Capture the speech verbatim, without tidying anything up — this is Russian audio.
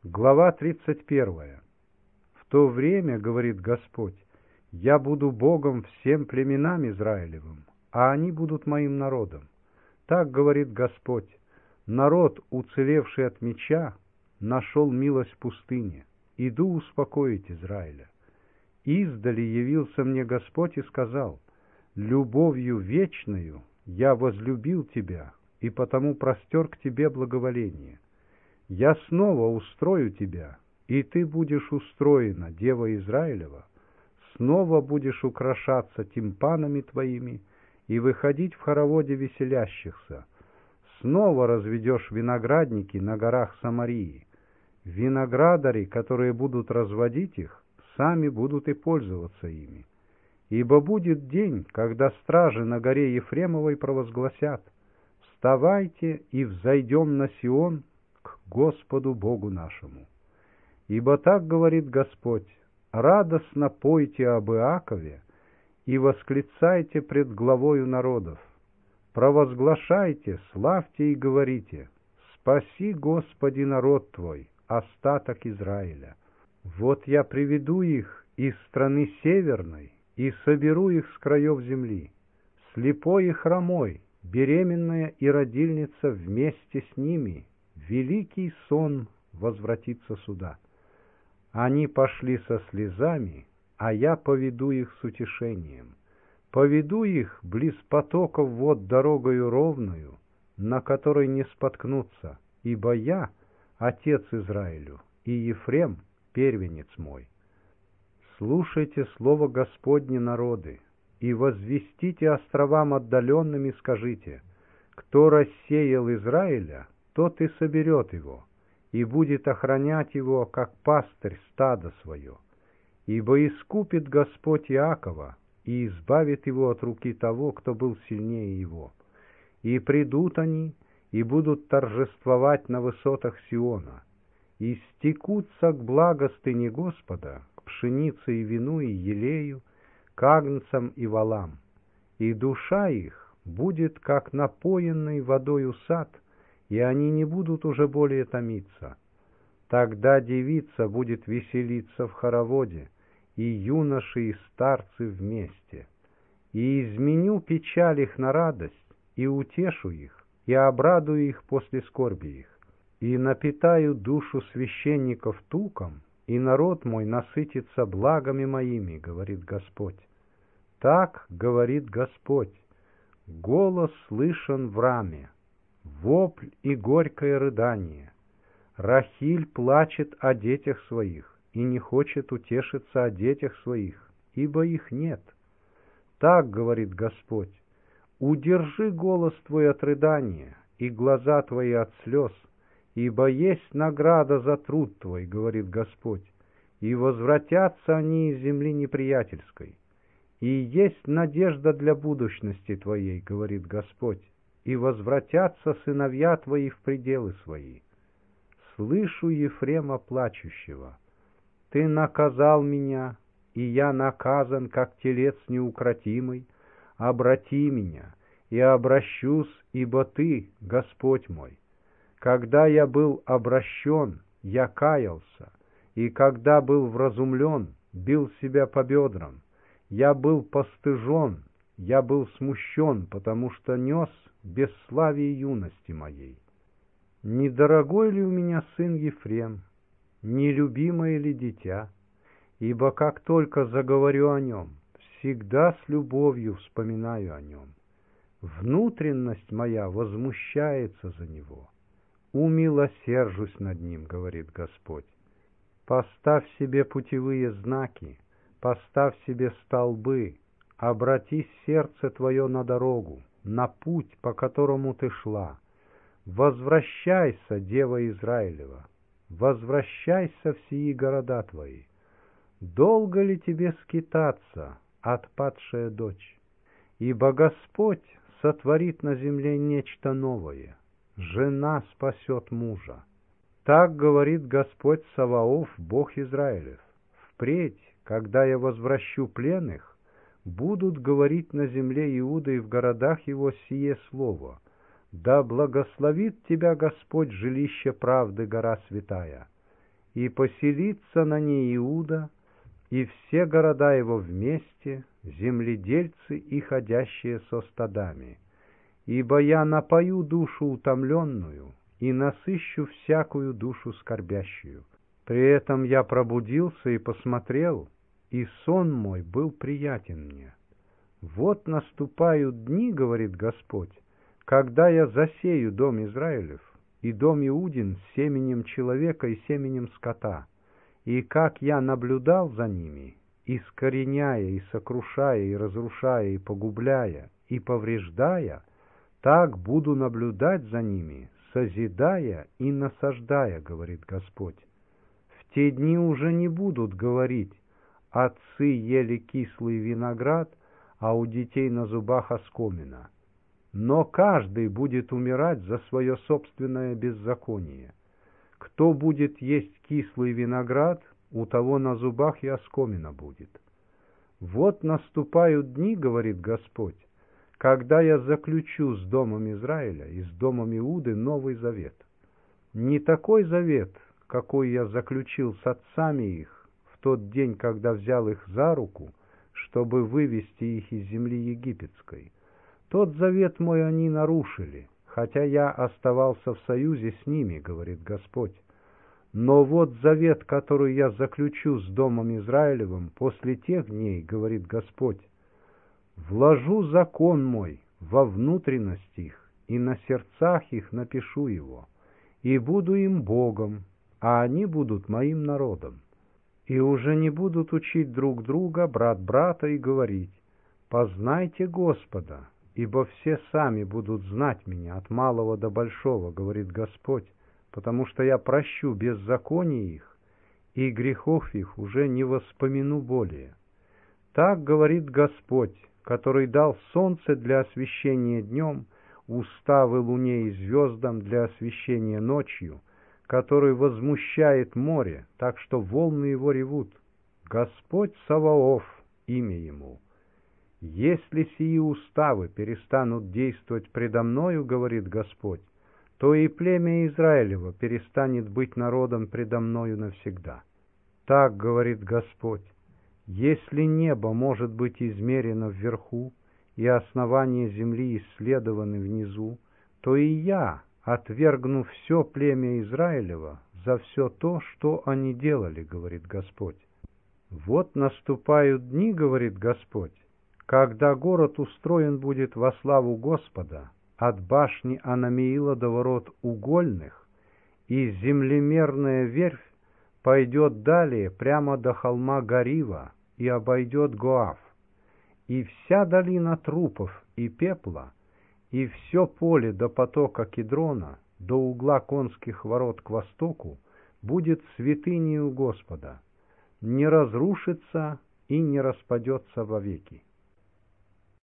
Глава тридцать первая. В то время, говорит Господь, я буду Богом всем племенам Израилевым, а они будут моим народом. Так говорит Господь, народ, уцелевший от меча, нашел милость в пустыне. Иду успокоить Израиля. Издали явился мне Господь и сказал, любовью вечною я возлюбил тебя, и потому простер к тебе благоволение. Я снова устрою тебя, и ты будешь устроена, Дева Израилева, снова будешь украшаться тимпанами твоими и выходить в хороводе веселящихся. Снова разведешь виноградники на горах Самарии. Виноградари, которые будут разводить их, сами будут и пользоваться ими. Ибо будет день, когда стражи на горе Ефремовой провозгласят: «Вставайте и взойдем на Сион к Господу Богу нашему». Ибо так говорит Господь: радостно пойте об Иакове и восклицайте пред главою народов. Провозглашайте, славьте и говорите: спаси, Господи, народ Твой, остаток Израиля. Вот я приведу их из страны северной и соберу их с краев земли. Слепой и хромой, беременная и родильница вместе с ними, великий сон возвратится сюда. Они пошли со слезами, а я поведу их с утешением. Поведу их близ потоков вод дорогою ровную, на которой не споткнутся, ибо я — отец Израилю, и Ефрем — первенец мой. Слушайте слово Господне, народы, и возвестите островам отдаленным и скажите: кто рассеял Израиля, тот и соберет его, и будет охранять его, как пастырь стадо свое. Ибо искупит Господь Иакова и избавит его от руки того, кто был сильнее его. И придут они, и будут торжествовать на высотах Сиона, и стекутся к благостыне Господа, к пшенице и вину и елею, к агнцам и волам. И душа их будет, как напоенный водою сад, и они не будут уже более томиться. Тогда девица будет веселиться в хороводе, и юноши и старцы вместе. И изменю печаль их на радость, и утешу их, и обрадую их после скорби их. И напитаю душу священников туком, и народ мой насытится благами моими, говорит Господь. Так говорит Господь: голос слышен в раме, вопль и горькое рыдание. Рахиль плачет о детях своих и не хочет утешиться о детях своих, ибо их нет. Так говорит Господь: удержи голос твой от рыдания и глаза твои от слез, ибо есть награда за труд твой, говорит Господь, и возвратятся они из земли неприятельской. И есть надежда для будущности твоей, говорит Господь, и возвратятся сыновья твои в пределы свои. Слышу Ефрема плачущего: ты наказал меня, и я наказан, как телец неукротимый. Обрати меня, и обращусь, ибо ты, Господь мой. Когда я был обращен, я каялся, и когда был вразумлен, бил себя по бедрам. Я был постыжен, я был смущен, потому что нес бесславие юности моей. Недорогой ли у меня сын Ефрем, нелюбимое ли дитя? Ибо как только заговорю о нем, всегда с любовью вспоминаю о нем. Внутренность моя возмущается за него. Умилосержусь над ним, говорит Господь. Поставь себе путевые знаки, поставь себе столбы, обрати сердце твое на дорогу, на путь, по которому ты шла. Возвращайся, Дева Израилева, возвращайся в сии города твои. Долго ли тебе скитаться, отпадшая дочь? Ибо Господь сотворит на земле нечто новое. Жена спасет мужа. Так говорит Господь Саваоф, Бог Израилев. Впредь, когда я возвращу пленных, будут говорить на земле Иуда и в городах его сие слово: да благословит тебя Господь, жилище правды, гора святая. и поселится на ней Иуда, и все города его вместе, земледельцы и ходящие со стадами. Ибо я напою душу утомленную и насыщу всякую душу скорбящую. При этом я пробудился и посмотрел, и сон мой был приятен мне. Вот наступают дни, говорит Господь, когда я засею дом Израилев и дом Иудин семенем человека и семенем скота, и как я наблюдал за ними, искореняя и сокрушая и разрушая и погубляя и повреждая, так буду наблюдать за ними, созидая и насаждая, говорит Господь. В те дни уже не будут говорить: отцы ели кислый виноград, а у детей на зубах оскомина. Но каждый будет умирать за свое собственное беззаконие. Кто будет есть кислый виноград, у того на зубах и оскомина будет. Вот наступают дни, говорит Господь, когда я заключу с домом Израиля и с домом Иуды новый завет. Не такой завет, какой я заключил с отцами их в тот день, когда взял их за руку, чтобы вывести их из земли египетской. Тот завет мой они нарушили, хотя я оставался в союзе с ними, говорит Господь. Но вот завет, который я заключу с домом Израилевым после тех дней, говорит Господь, вложу закон мой во внутренность их, и на сердцах их напишу его, и буду им Богом, а они будут моим народом. И уже не будут учить друг друга, брат брата, и говорить: познайте Господа, ибо все сами будут знать меня от малого до большого, говорит Господь, потому что я прощу беззаконие их, и грехов их уже не воспомяну более. Так говорит Господь, который дал солнце для освещения днем, уставы луне и звездам для освещения ночью, который возмущает море, так что волны его ревут. Господь Саваоф, имя ему. Если сии уставы перестанут действовать предо мною, говорит Господь, то и племя Израилева перестанет быть народом предо мною навсегда. Так говорит Господь: если небо может быть измерено вверху, и основания земли исследованы внизу, то и я отвергну все племя Израилева за все то, что они делали, говорит Господь. Вот наступают дни, говорит Господь, когда город устроен будет во славу Господа, от башни Анамиила до ворот угольных, и землемерная верфь пойдет далее прямо до холма Гарива и обойдет Гоав, и вся долина трупов и пепла, и все поле до потока Кидрона, до угла конских ворот к востоку, будет святынею Господа, не разрушится и не распадется вовеки.